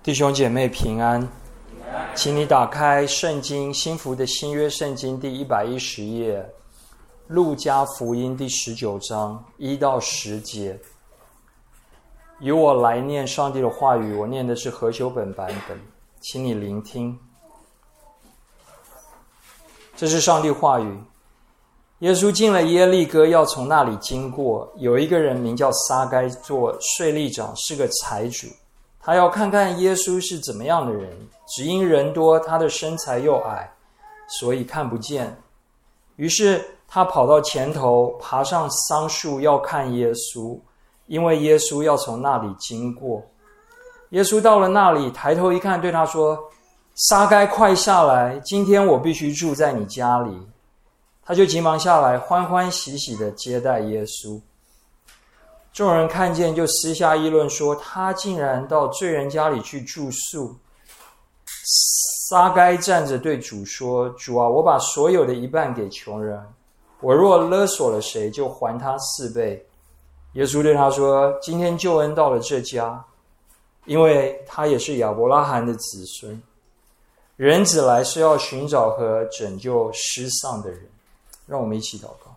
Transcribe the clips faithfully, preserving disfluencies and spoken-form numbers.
弟兄姐妹平安，请你打开圣经新福的新约圣经第一百一十页，路加福音第十九章一到十节。由我来念上帝的话语，我念的是和修本版本，请你聆听。这是上帝话语。耶稣进了耶利哥，要从那里经过，有一个人名叫撒该，做税吏长，是个财主。他要看看耶稣是怎么样的人，只因人多，他的身材又矮，所以看不见。于是他跑到前头，爬上桑树要看耶稣，因为耶稣要从那里经过。耶稣到了那里，抬头一看，对他说：撒该，快下来，今天我必须住在你家里。他就急忙下来，欢欢喜喜地接待耶稣。众人看见，就私下议论说，他竟然到罪人家里去住宿。撒该站着对主说：主啊，我把所有的一半给穷人，我若勒索了谁，就还他四倍。耶稣对他说：今天救恩到了这家，因为他也是亚伯拉罕的子孙。人子来是要寻找和拯救失丧的人。让我们一起祷告。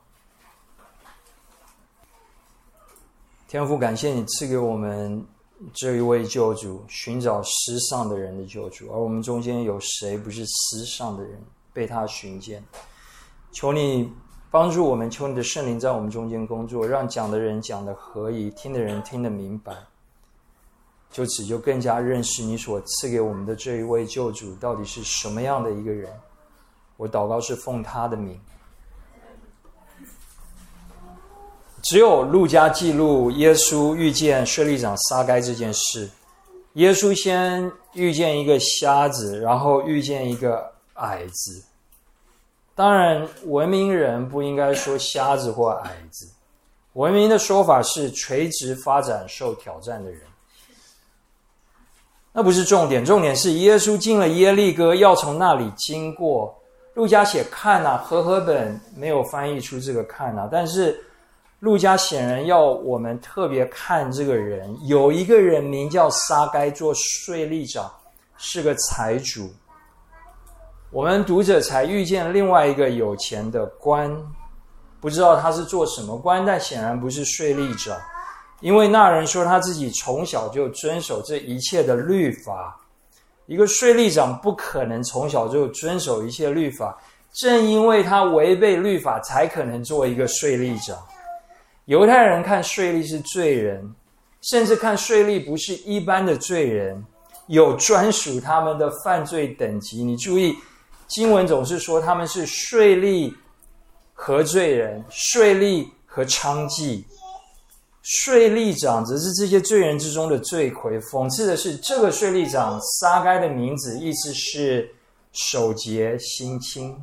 天父，感谢你赐给我们这一位救主，寻找失丧的人的救主，而我们中间有谁不是失丧的人，被他寻见？求你帮助我们，求你的圣灵在我们中间工作，让讲的人讲得合宜，听的人听得明白，就此就更加认识你所赐给我们的这一位救主到底是什么样的一个人。我祷告是奉他的名。只有路加记录耶稣遇见税吏长撒该这件事。耶稣先遇见一个瞎子，然后遇见一个矮子。当然文明人不应该说瞎子或矮子，文明的说法是垂直发展受挑战的人。那不是重点，重点是耶稣进了耶利哥，要从那里经过。路加写看啊，和合本没有翻译出这个看啊，但是路加显然要我们特别看这个人。有一个人名叫撒该，做税吏长，是个财主。我们读者才遇见另外一个有钱的官，不知道他是做什么官，但显然不是税吏长，因为那人说他自己从小就遵守这一切的律法。一个税吏长不可能从小就遵守一切律法，正因为他违背律法，才可能做一个税吏长。犹太人看税吏是罪人，甚至看税吏不是一般的罪人，有专属他们的犯罪等级。你注意，经文总是说他们是税吏和罪人，税吏和娼妓。税吏长则是这些罪人之中的罪魁。讽刺的是，这个税吏长撒该的名字意思是守节心清。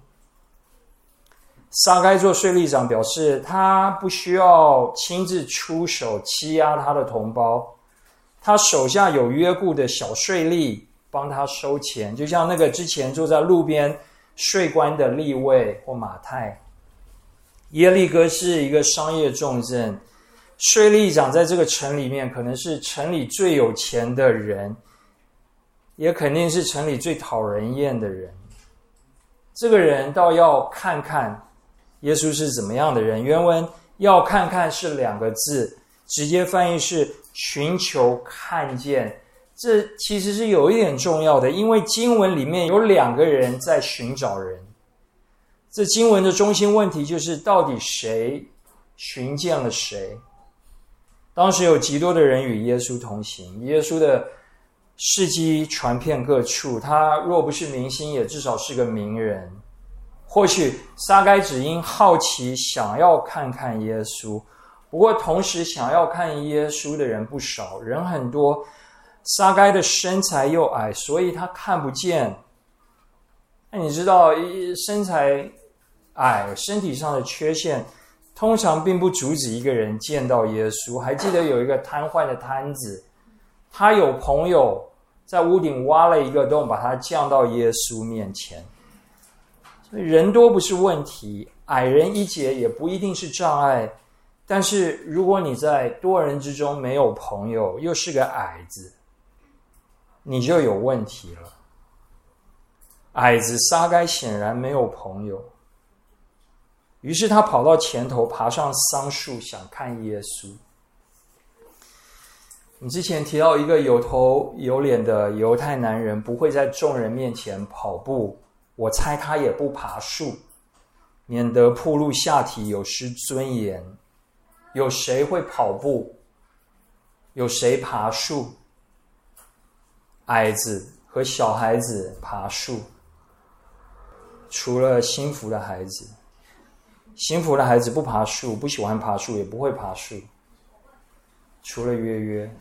撒该做税吏长，表示他不需要亲自出手欺压他的同胞，他手下有约雇的小税吏帮他收钱，就像那个之前坐在路边税关的利未或马太。耶利哥是一个商业重镇，税吏长在这个城里面可能是城里最有钱的人，也肯定是城里最讨人厌的人。这个人倒要看看耶稣是怎么样的人。原文要看看是两个字，直接翻译是寻求看见。这其实是有一点重要的，因为经文里面有两个人在寻找人。这经文的中心问题就是到底谁寻见了谁。当时有极多的人与耶稣同行，耶稣的事迹传遍各处，他若不是明星，也至少是个名人。或许撒该只因好奇想要看看耶稣，不过同时想要看耶稣的人不少，人很多。撒该的身材又矮，所以他看不见。那你知道身材矮，身体上的缺陷通常并不阻止一个人见到耶稣。还记得有一个瘫痪的瘫子，他有朋友在屋顶挖了一个洞，把他降到耶稣面前。人多不是问题，矮人一截也不一定是障碍。但是如果你在多人之中没有朋友，又是个矮子， 你就有问题了。矮子撒该显然没有朋友，于是他跑到前头，爬上桑树，想看耶稣。你之前提到一个有头有脸的犹太男人不会在众人面前跑步，我猜他也不爬树，免得暴露下体，有失尊严。有谁会跑步？有谁爬树？矮子和小孩子爬树，除了幸福的孩子。幸福的孩子不爬树，不喜欢爬树，也不会爬树，除了约约。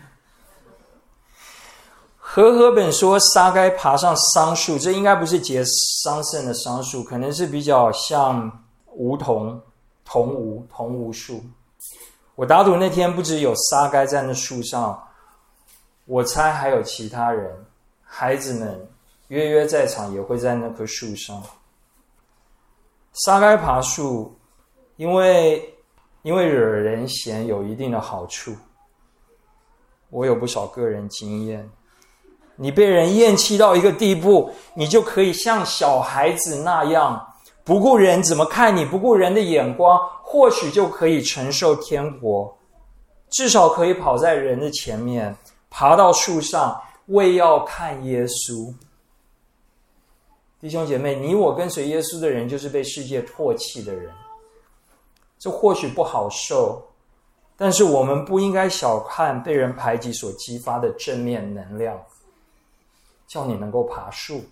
和合本说撒该爬上桑树，这应该不是结桑葚的桑树，可能是比较像梧桐、桐梧、桐梧树。我打赌那天不只有撒该在那树上，我猜还有其他人，孩子们约约在场也会在那棵树上。撒该爬树，因为因为惹人嫌有一定的好处。我有不少个人经验，你被人厌弃到一个地步，你就可以像小孩子那样，不顾人怎么看你，不顾人的眼光，或许就可以承受天国，至少可以跑在人的前面，爬到树上，为要看耶稣。弟兄姐妹，你我跟随耶稣的人，就是被世界唾弃的人。这或许不好受，但是我们不应该小看被人排挤所激发的正面能量，叫你能够爬树。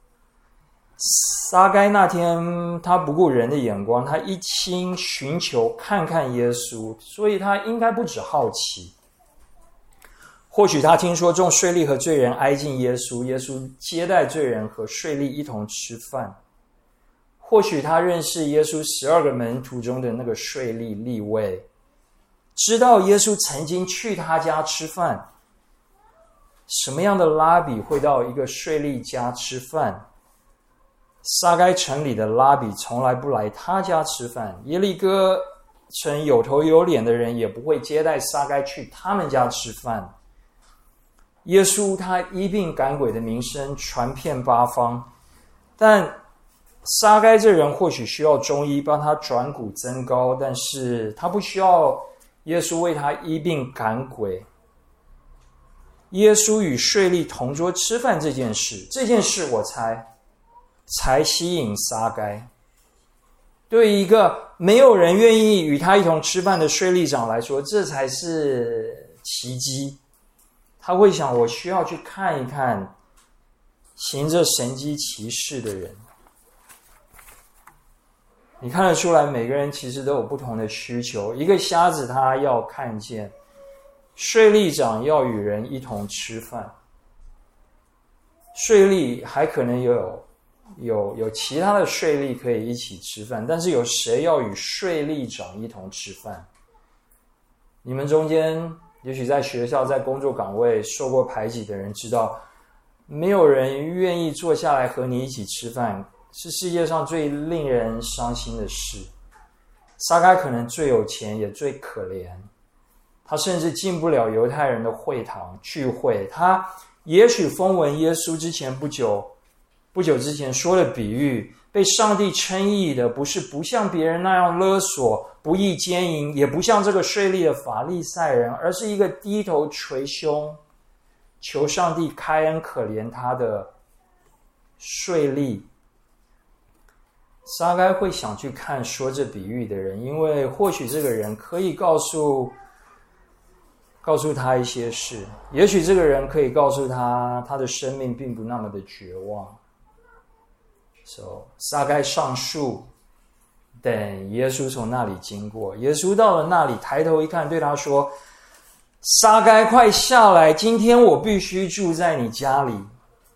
撒该那天他不顾人的眼光，他一心寻求看看耶稣，所以他应该不止好奇。或许他听说众税吏和罪人挨近耶稣，耶稣接待罪人和税吏一同吃饭。或许他认识耶稣十二个门徒中的那个税吏利未，知道耶稣曾经去他家吃饭。什么样的拉比会到一个税吏家吃饭？撒该城里的拉比从来不来他家吃饭，耶利哥城有头有脸的人也不会接待撒该去他们家吃饭。耶稣他医病赶鬼的名声传遍八方，但撒该这人或许需要中医帮他转骨增高，但是他不需要耶稣为他医病赶鬼。耶稣与税吏同桌吃饭这件事，这件事我猜才吸引撒该。对于一个没有人愿意与他一同吃饭的税吏长来说，这才是奇迹。他会想，我需要去看一看行着神迹奇事的人。你看得出来，每个人其实都有不同的需求。一个瞎子他要看见，税吏长要与人一同吃饭，税吏还可能有有有其他的税吏可以一起吃饭，但是有谁要与税吏长一同吃饭？你们中间也许在学校在工作岗位受过排挤的人知道，没有人愿意坐下来和你一起吃饭，是世界上最令人伤心的事。撒该可能最有钱也最可怜，他甚至进不了犹太人的会堂聚会。他也许风闻耶稣之前不久不久之前说的比喻，被上帝称义的不是不像别人那样勒索、不义奸淫，也不像这个税吏的法利赛人，而是一个低头捶胸求上帝开恩可怜他的税吏。撒该会想去看说这比喻的人，因为或许这个人可以告诉告诉他一些事，也许这个人可以告诉他他的生命并不那么的绝望。So, 撒该上树，等耶稣从那里经过。耶稣到了那里，抬头一看，对他说：撒该，快下来，今天我必须住在你家里。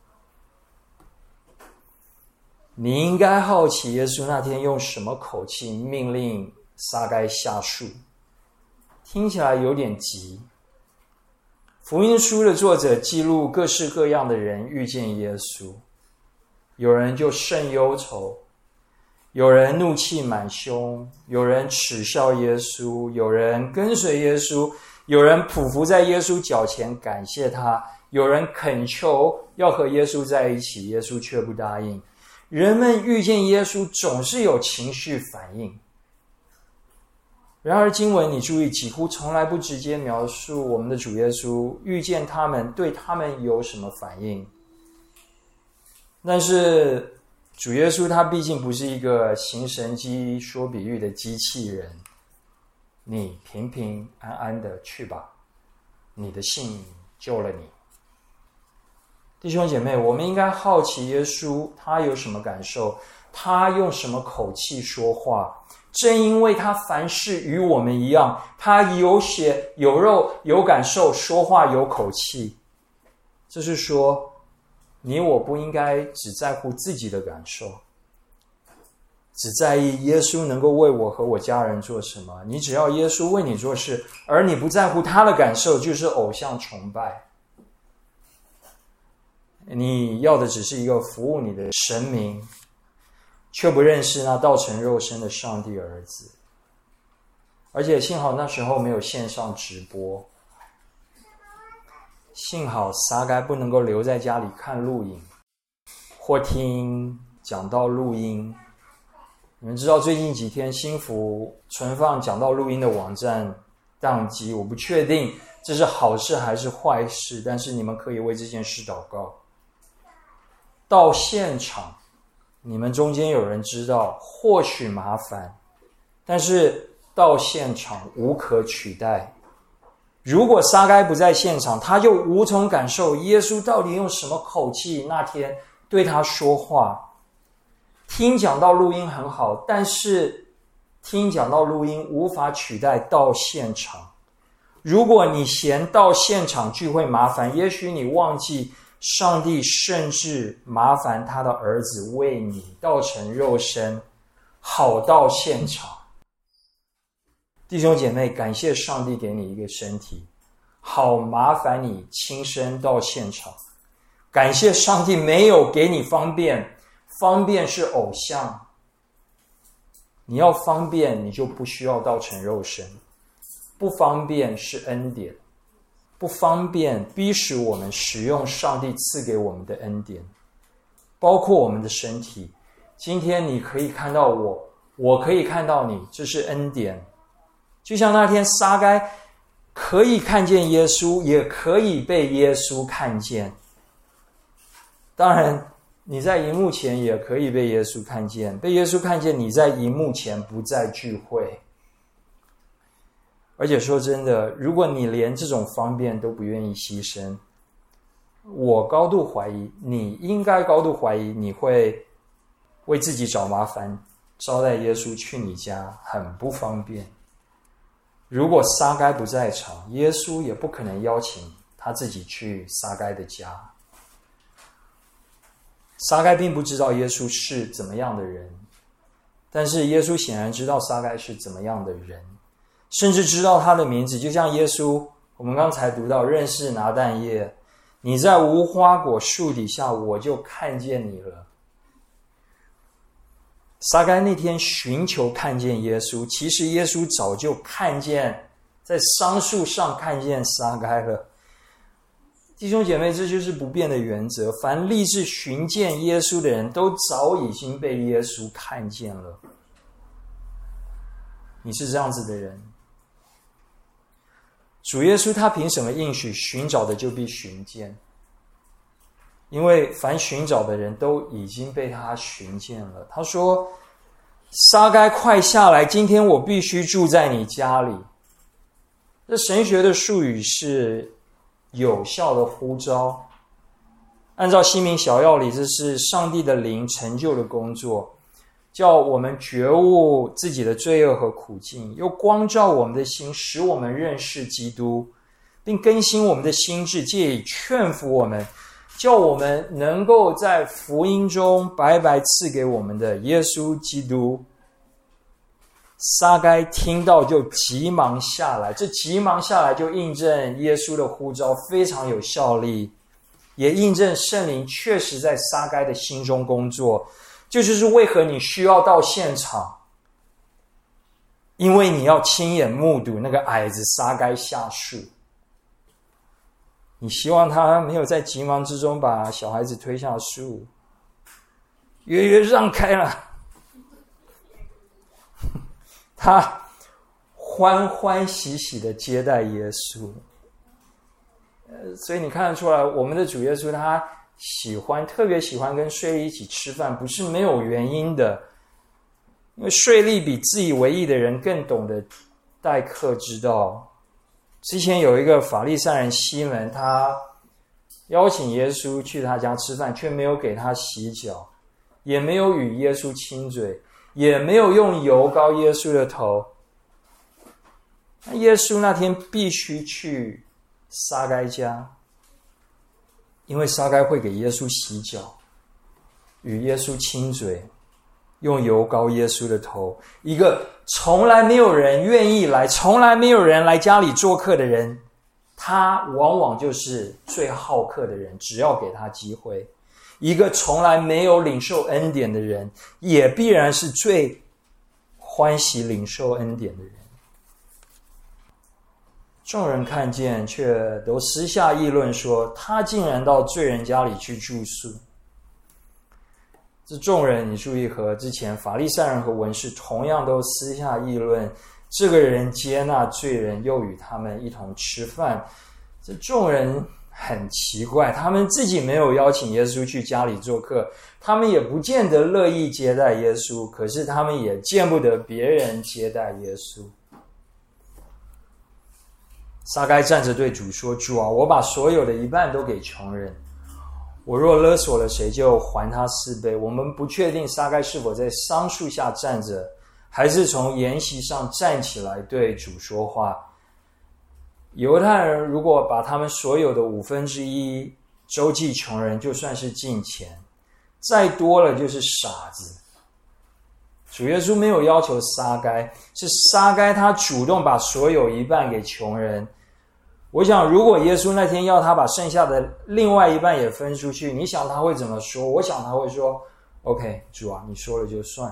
你应该好奇耶稣那天用什么口气命令撒该下树，听起来有点急。福音书的作者记录各式各样的人遇见耶稣，有人就甚忧愁，有人怒气满胸，有人耻笑耶稣，有人跟随耶稣，有人匍匐在耶稣脚前感谢他， 有人恳求要和耶稣在一起，耶稣却不答应。人们遇见耶稣总是有情绪反应。然而经文你注意，几乎从来不直接描述我们的主耶稣遇见他们对他们有什么反应。但是主耶稣他毕竟不是一个行神迹说比喻的机器人，你平平安安的去吧，你的信救了你。弟兄姐妹，我们应该好奇耶稣他有什么感受，他用什么口气说话。正因为他凡事与我们一样，他有血有肉有感受，说话有口气。这是说你我不应该只在乎自己的感受，只在意耶稣能够为我和我家人做什么。你只要耶稣为你做事，而你不在乎他的感受，就是偶像崇拜。你要的只是一个服务你的神明，却不认识那道成肉身的上帝儿子。而且幸好那时候没有线上直播，幸好撒该不能够留在家里看录影或听讲道录音。你们知道最近几天新福存放讲道录音的网站宕机，我不确定这是好事还是坏事，但是你们可以为这件事祷告。到现场，你们中间有人知道，或许麻烦，但是到现场无可取代。如果撒该不在现场，他就无从感受耶稣到底用什么口气那天对他说话。听讲道录音很好，但是听讲道录音无法取代到现场。如果你嫌到现场聚会麻烦，也许你忘记上帝甚至麻烦他的儿子为你道成肉身，好到现场。弟兄姐妹，感谢上帝给你一个身体，好麻烦你亲身到现场。感谢上帝没有给你方便，方便是偶像。你要方便，你就不需要道成肉身。不方便是恩典，不方便逼使我们使用上帝赐给我们的恩典，包括我们的身体。今天你可以看到我，我可以看到你，这是恩典。就像那天撒该可以看见耶稣，也可以被耶稣看见。当然你在荧幕前也可以被耶稣看见，被耶稣看见你在荧幕前不在聚会。而且说真的，如果你连这种方便都不愿意牺牲，我高度怀疑，你应该高度怀疑你会为自己找麻烦，招待耶稣去你家，很不方便。如果撒该不在场，耶稣也不可能邀请他自己去撒该的家。撒该并不知道耶稣是怎么样的人，但是耶稣显然知道撒该是怎么样的人，甚至知道他的名字。就像耶稣，我们刚才读到认识拿但业，你在无花果树底下，我就看见你了。撒该那天寻求看见耶稣，其实耶稣早就看见，在桑树上看见撒该了。弟兄姐妹，这就是不变的原则，凡立志寻见耶稣的人都早已经被耶稣看见了。你是这样子的人，主耶稣他凭什么应许寻找的就必寻见？因为凡寻找的人都已经被他寻见了。他说，撒该快下来，今天我必须住在你家里。这神学的术语是有效的呼召，按照西敏小要理，这是上帝的灵成就的工作，叫我们觉悟自己的罪恶和苦境，又光照我们的心，使我们认识基督，并更新我们的心智，借以劝服我们，叫我们能够在福音中白白赐给我们的耶稣基督。撒该听到就急忙下来，这急忙下来就印证耶稣的呼召非常有效力，也印证圣灵确实在撒该的心中工作。这就是为何你需要到现场，因为你要亲眼目睹那个矮子撒该下树。 你希望他没有在急忙之中把小孩子推下树，约约让开了，他欢欢喜喜的接待耶稣。呃，所以你看得出来，我们的主耶稣他喜欢，特别喜欢跟税吏一起吃饭，不是没有原因的。因为税吏比自以为义的人更懂得待客之道。之前有一个法利赛人西门，他邀请耶稣去他家吃饭，却没有给他洗脚，也没有与耶稣亲嘴，也没有用油膏耶稣的头。那耶稣那天必须去撒该家，因为撒该会给耶稣洗脚，与耶稣亲嘴，用油膏耶稣的头。一个从来没有人愿意来，从来没有人来家里做客的人，他往往就是最好客的人，只要给他机会。一个从来没有领受恩典的人，也必然是最欢喜领受恩典的人。众人看见，却都私下议论说，他竟然到罪人家里去住宿。这众人，你注意，和之前法利赛人和文士同样都私下议论，这个人接纳罪人，又与他们一同吃饭。这众人很奇怪，他们自己没有邀请耶稣去家里做客，他们也不见得乐意接待耶稣，可是他们也见不得别人接待耶稣。撒该站着对主说，主啊，我把所有的一半都给穷人，我若勒索了谁，就还他四倍。我们不确定撒该是否在桑树下站着，还是从筵席上站起来对主说话。犹太人如果把他们所有的五分之一周济穷人，就算是进钱，再多了就是傻子。主耶稣没有要求撒该，是撒该他主动把所有一半给穷人。我想如果耶稣那天要他把剩下的另外一半也分出去，你想他会怎么说？我想他会说 OK 主啊，你说了就算，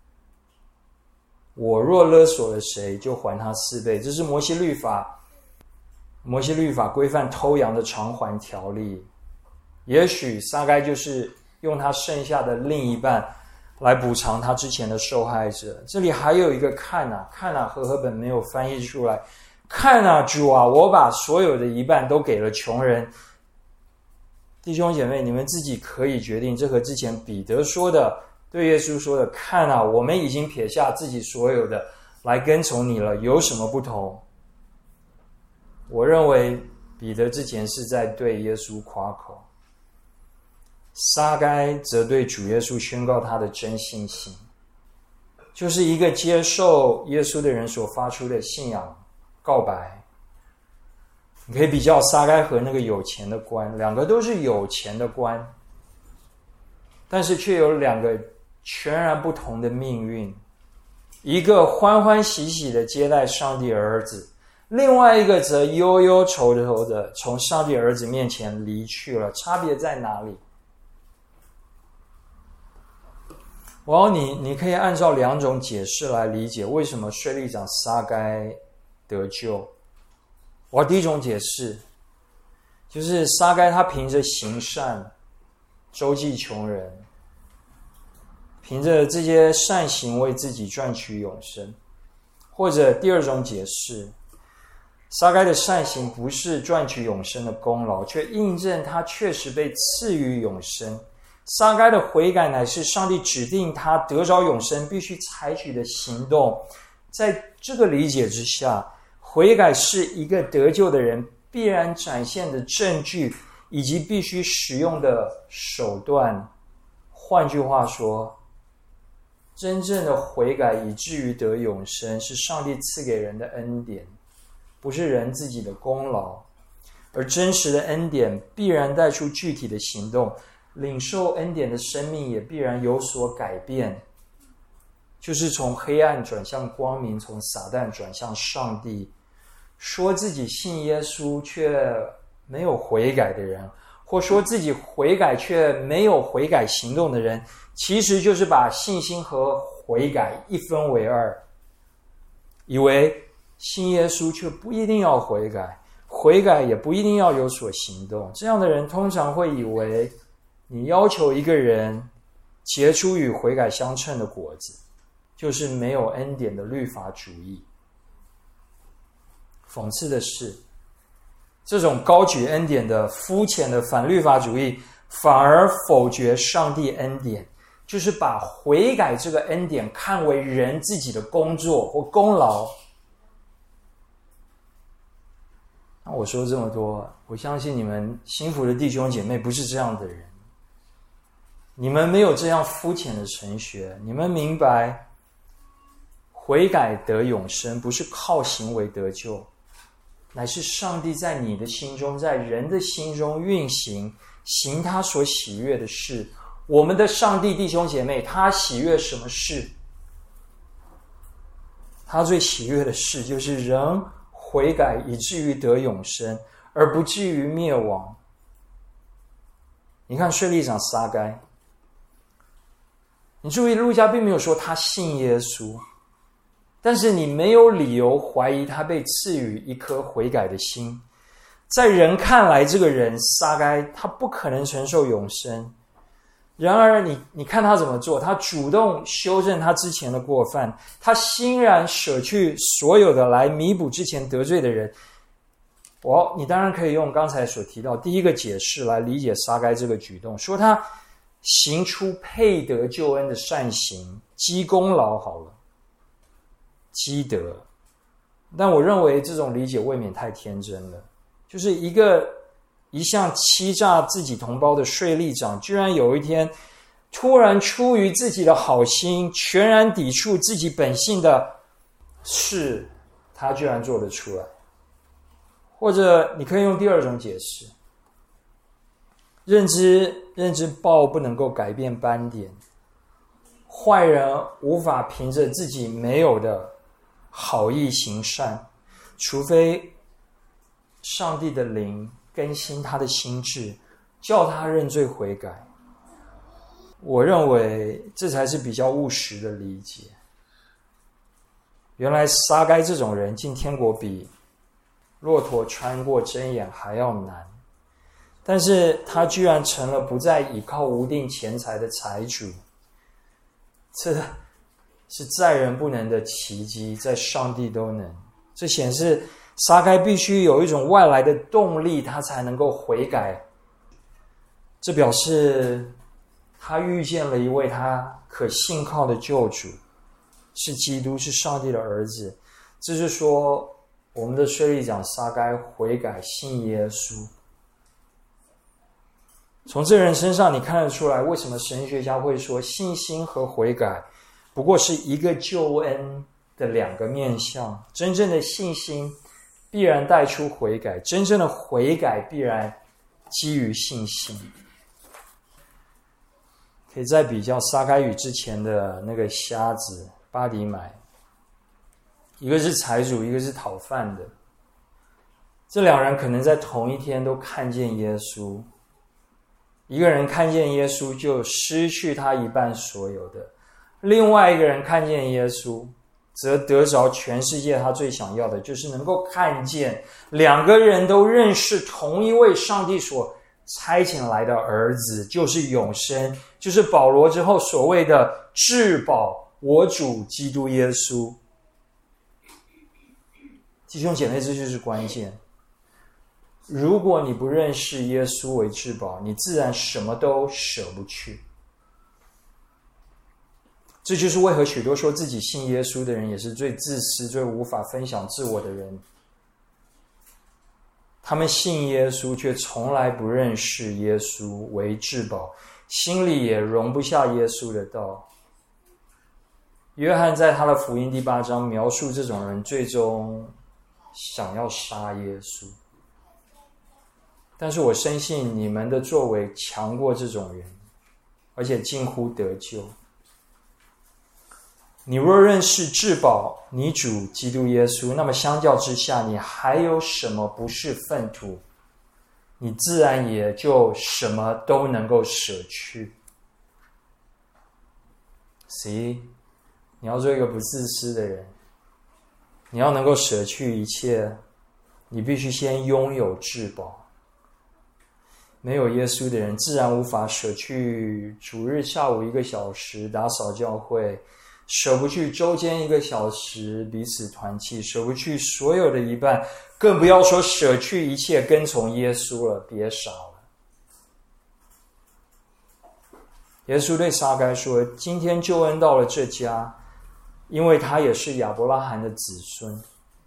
我若勒索了谁，就还他四倍。这是摩西律法摩西律法规范偷羊的偿还条例。也许撒该就是用他剩下的另一半来补偿他之前的受害者。这里还有一个看啊看啊，和合本没有翻译出来。看啊，主啊，我把所有的一半都给了穷人。弟兄姐妹，你们自己可以决定，这和之前彼得说的，对耶稣说的，看啊，我们已经撇下自己所有的来跟从你了，有什么不同？我认为彼得之前是在对耶稣夸口，撒该则对主耶稣宣告他的真信心，就是一个接受耶稣的人所发出的信仰告白。你可以比较撒该和那个有钱的官，两个都是有钱的官，但是却有两个全然不同的命运。一个欢欢喜喜的接待上帝儿子，另外一个则忧忧愁愁的从上帝儿子面前离去了。差别在哪里？我你你可以按照两种解释来理解为什么税吏长撒该得救。我第一种解释就是撒该他凭着行善周济穷人，凭着这些善行为自己赚取永生。或者第二种解释，撒该的善行不是赚取永生的功劳，却印证他确实被赐予永生。撒该的悔改乃是上帝指定他得着永生必须采取的行动。在这个理解之下，悔改是一个得救的人必然展现的证据，以及必须使用的手段。换句话说，真正的悔改以至于得永生，是上帝赐给人的恩典，不是人自己的功劳。而真实的恩典必然带出具体的行动，领受恩典的生命也必然有所改变，就是从黑暗转向光明，从撒旦转向上帝。说自己信耶稣却没有悔改的人，或说自己悔改却没有悔改行动的人，其实就是把信心和悔改一分为二，以为信耶稣却不一定要悔改， 悔改也不一定要有所行动。这样的人通常会以为你要求一个人结出与悔改相称的果子，就是没有恩典的律法主义。讽刺的是，这种高举恩典的肤浅的反律法主义，反而否决上帝恩典，就是把悔改这个恩典看为人自己的工作或功劳。那我说这么多，我相信你们幸福的弟兄姐妹不是这样的人，你们没有这样肤浅的神学，你们明白悔改得永生不是靠行为得救，乃是上帝在你的心中，在人的心中运行，行他所喜悦的事。我们的上帝弟兄姐妹，他喜悦什么事？他最喜悦的事就是人悔改以至于得永生，而不至于灭亡。你看税吏长撒该，你注意路加并没有说他信耶稣，但是你没有理由怀疑他被赐予一颗悔改的心。在人看来，这个人撒该他不可能承受永生，然而你你看他怎么做，他主动修正他之前的过犯，他欣然舍去所有的来弥补之前得罪的人。我你当然可以用刚才所提到第一个解释来理解撒该这个举动，说他行出配得救恩的善行，积功劳好了，积德。但我认为这种理解未免太天真了，就是一个一向欺诈自己同胞的税吏长，居然有一天突然出于自己的好心，全然抵触自己本性的事，他居然做得出来。或者你可以用第二种解释，认知认知报不能够改变斑点，坏人无法凭着自己没有的好意行善，除非上帝的灵更新他的心智，叫他认罪悔改。我认为这才是比较务实的理解。原来撒该这种人进天国比骆驼穿过针眼还要难，但是他居然成了不再倚靠无定钱财的财主，这是在人不能的奇迹，在上帝都能。这显示撒该必须有一种外来的动力，他才能够悔改。这表示他遇见了一位他可信靠的救主，是基督，是上帝的儿子。这是说我们的税吏长撒该悔改信耶稣。从这人身上你看得出来，为什么神学家会说信心和悔改不过是一个救恩的两个面向。真正的信心必然带出悔改，真正的悔改必然基于信心。可以再比较撒该与之前的那个瞎子巴底买，一个是财主，一个是讨饭的。这两人可能在同一天都看见耶稣，一个人看见耶稣就失去他一半所有的，另外一个人看见耶稣则得着全世界他最想要的，就是能够看见两个人都认识同一位上帝所差遣来的儿子，就是永生，就是保罗之后所谓的至宝，我主基督耶稣。弟兄姐妹，这就是关键。如果你不认识耶稣为至宝，你自然什么都舍不去。这就是为何许多说自己信耶稣的人也是最自私、最无法分享自我的人。他们信耶稣，却从来不认识耶稣为至宝，心里也容不下耶稣的道。约翰在他的福音第八章描述这种人最终想要杀耶稣。但是我深信你们的作为强过这种人，而且近乎得救。你若认识至宝你主基督耶稣，那么相较之下，你还有什么不是粪土？你自然也就什么都能够舍去。See， 你要做一个不自私的人，你要能够舍去一切， 你必须先拥有至宝。没有耶稣的人自然无法舍去主日下午一个小时打扫教会，舍不去周间一个小时彼此团契，舍不去所有的一半，更不要说舍去一切跟从耶稣了。别傻了。耶稣对撒该说，今天救恩到了这家，因为他也是亚伯拉罕的子孙。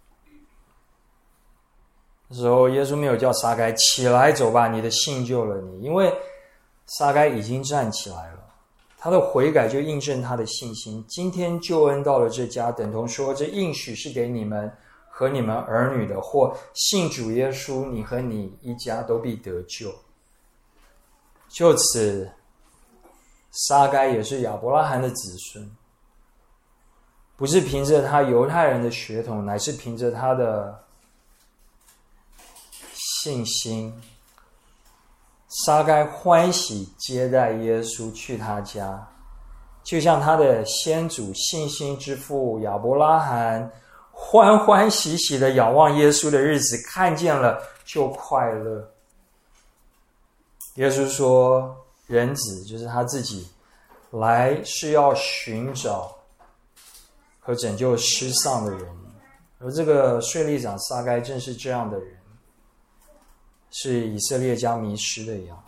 那时候耶稣没有叫撒该起来走吧，你的信救了你，因为撒该已经站起来了，他的悔改就印证他的信心。今天救恩到了这家，等同说这应许是给你们和你们儿女的，或信主耶稣，你和你一家都必得救。就此撒该也是亚伯拉罕的子孙，不是凭着他犹太人的血统，乃是凭着他的信心。撒该欢喜接待耶稣去他家，就像他的先祖信心之父亚伯拉罕欢欢喜喜的仰望耶稣的日子，看见了就快乐。耶稣说，人子就是他自己来是要寻找和拯救失丧的人，而这个税吏长撒该正是这样的人，是以色列家迷失的羊。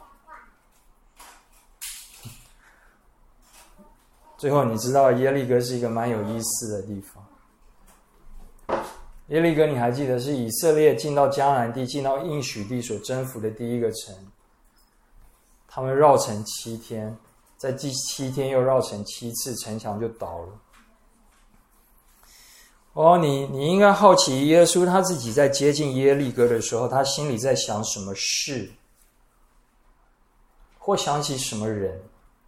最后你知道耶利哥是一个蛮有意思的地方。耶利哥你还记得是以色列进到迦南地，进到应许地所征服的第一个城，他们绕城七天，在第七天又绕城七次，城墙就倒了。哦，你你应该好奇耶稣他自己在接近耶利哥的时候，他心里在想什么事，或想起什么人。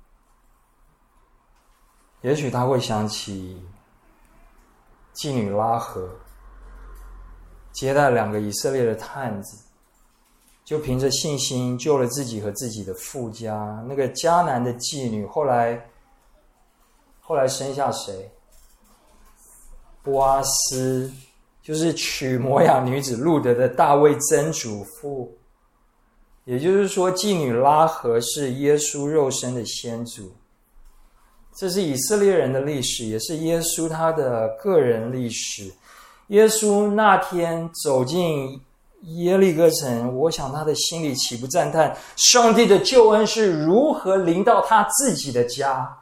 也许他会想起妓女拉合接待两个以色列的探子，就凭着信心救了自己和自己的父家。那个迦南的妓女后来后来生下谁？波阿斯，就是娶摩亚女子路德的大卫曾祖父。也就是说，妓女拉合是耶稣肉身的先祖。这是以色列人的历史，也是耶稣他的个人历史。耶稣那天走进耶利哥城，我想他的心里岂不赞叹上帝的救恩是如何临到他自己的家。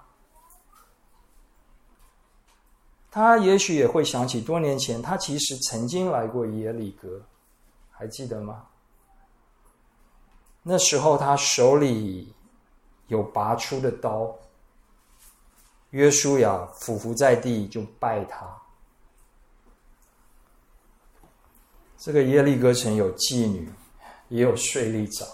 他也许也会想起多年前他其实曾经来过耶利哥，还记得吗？那时候他手里有拔出的刀，约书亚俯伏在地就拜他。这个耶利哥城有妓女，也有税吏长，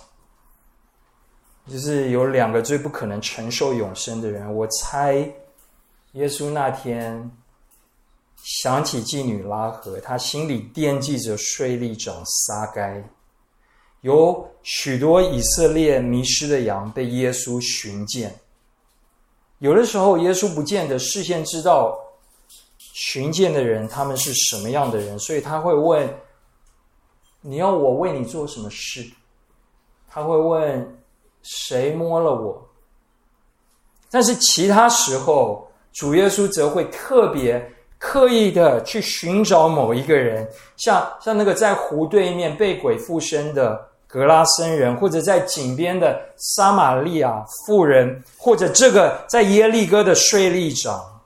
就是有两个最不可能承受永生的人。我猜耶稣那天想起妓女拉合，他心里惦记着税吏长撒该。有许多以色列迷失的羊被耶稣寻见，有的时候耶稣不见得事先知道寻见的人他们是什么样的人，所以他会问，你要我为你做什么事？他会问，谁摸了我？但是其他时候主耶稣则会特别刻意的去寻找某一个人，像像那个在湖对面被鬼附身的格拉森人，或者在井边的撒玛利亚妇人，或者这个在耶利哥的税吏长。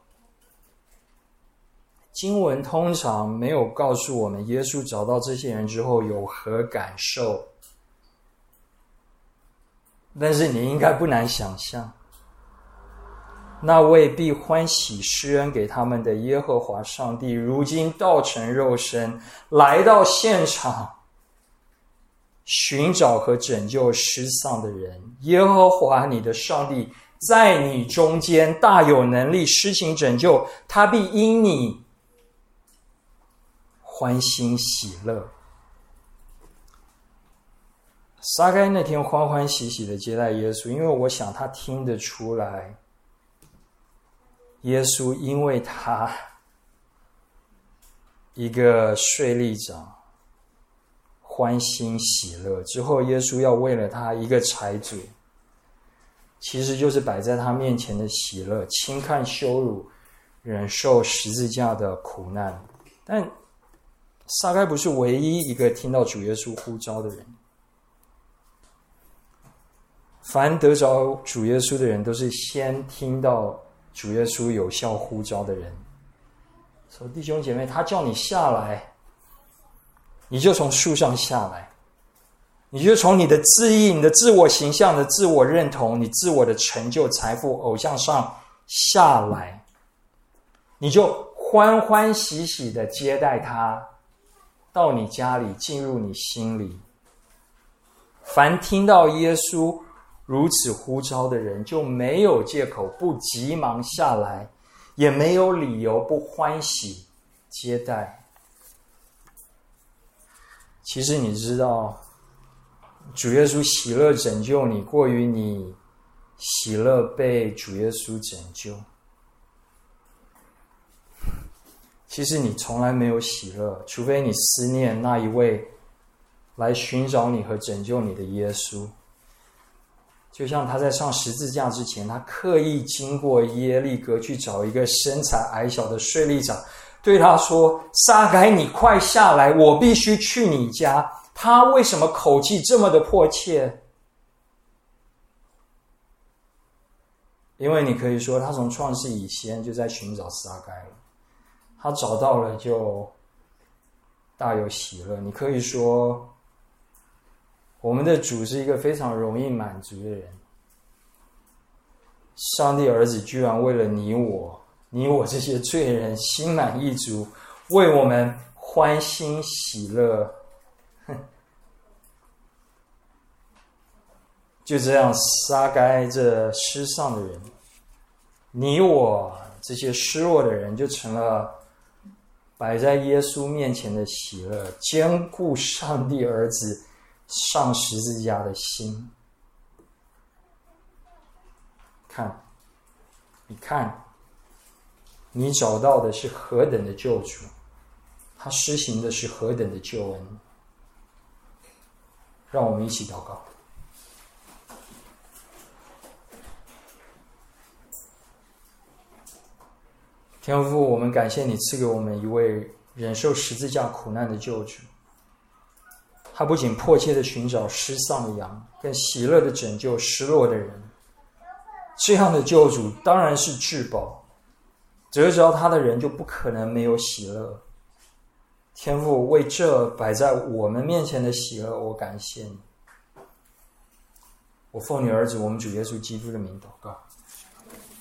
经文通常没有告诉我们耶稣找到这些人之后有何感受，但是你应该不难想象，那位必欢喜施恩给他们的耶和华上帝，如今道成肉身来到现场，寻找和拯救失丧的人。耶和华你的上帝在你中间大有能力施行拯救，他必因你欢欣喜乐。撒该那天欢欢喜喜的接待耶稣，因为我想他听得出来，耶稣因为他一个税吏长欢欣喜乐。之后耶稣要为了他一个柴嘴，其实就是摆在他面前的喜乐，轻看羞辱，忍受十字架的苦难。但撒该不是唯一一个听到主耶稣呼召的人，凡得着主耶稣的人，都是先听到主耶稣有效呼召的人。说弟兄姐妹，他叫你下来，你就从树上下来，你就从你的自义、你的自我形象、的自我认同、你自我的成就、财富、偶像上下来，你就欢欢喜喜的接待他到你家里，进入你心里。凡听到耶稣如此呼召的人，就没有借口不急忙下来，也没有理由不欢喜接待。其实你知道，主耶稣喜乐拯救你，过于你喜乐被主耶稣拯救。其实你从来没有喜乐，除非你思念那一位来寻找你和拯救你的耶稣。就像他在上十字架之前，他刻意经过耶利哥去找一个身材矮小的税吏长，对他说：撒该，你快下来，我必须去你家。他为什么口气这么的迫切？因为你可以说他从创世以前就在寻找撒该了，他找到了就大有喜乐。你可以说我们的主是一个非常容易满足的人，上帝儿子居然为了你我你我这些罪人心满意足，为我们欢欣喜乐。就这样，撒该这失丧的人，你我这些失落的人，就成了摆在耶稣面前的喜乐，兼顾上帝儿子上十字架的心。看，你看，你找到的是何等的救主，他施行的是何等的救恩。让我们一起祷告。天父，我们感谢你赐给我们一位忍受十字架苦难的救主，他不仅迫切地寻找失丧的羊，更喜乐地拯救失落的人。这样的救主当然是至宝，得着他的人就不可能没有喜乐。天父，为这摆在我们面前的喜乐，我感谢你。我奉你儿子我们主耶稣基督的名祷告。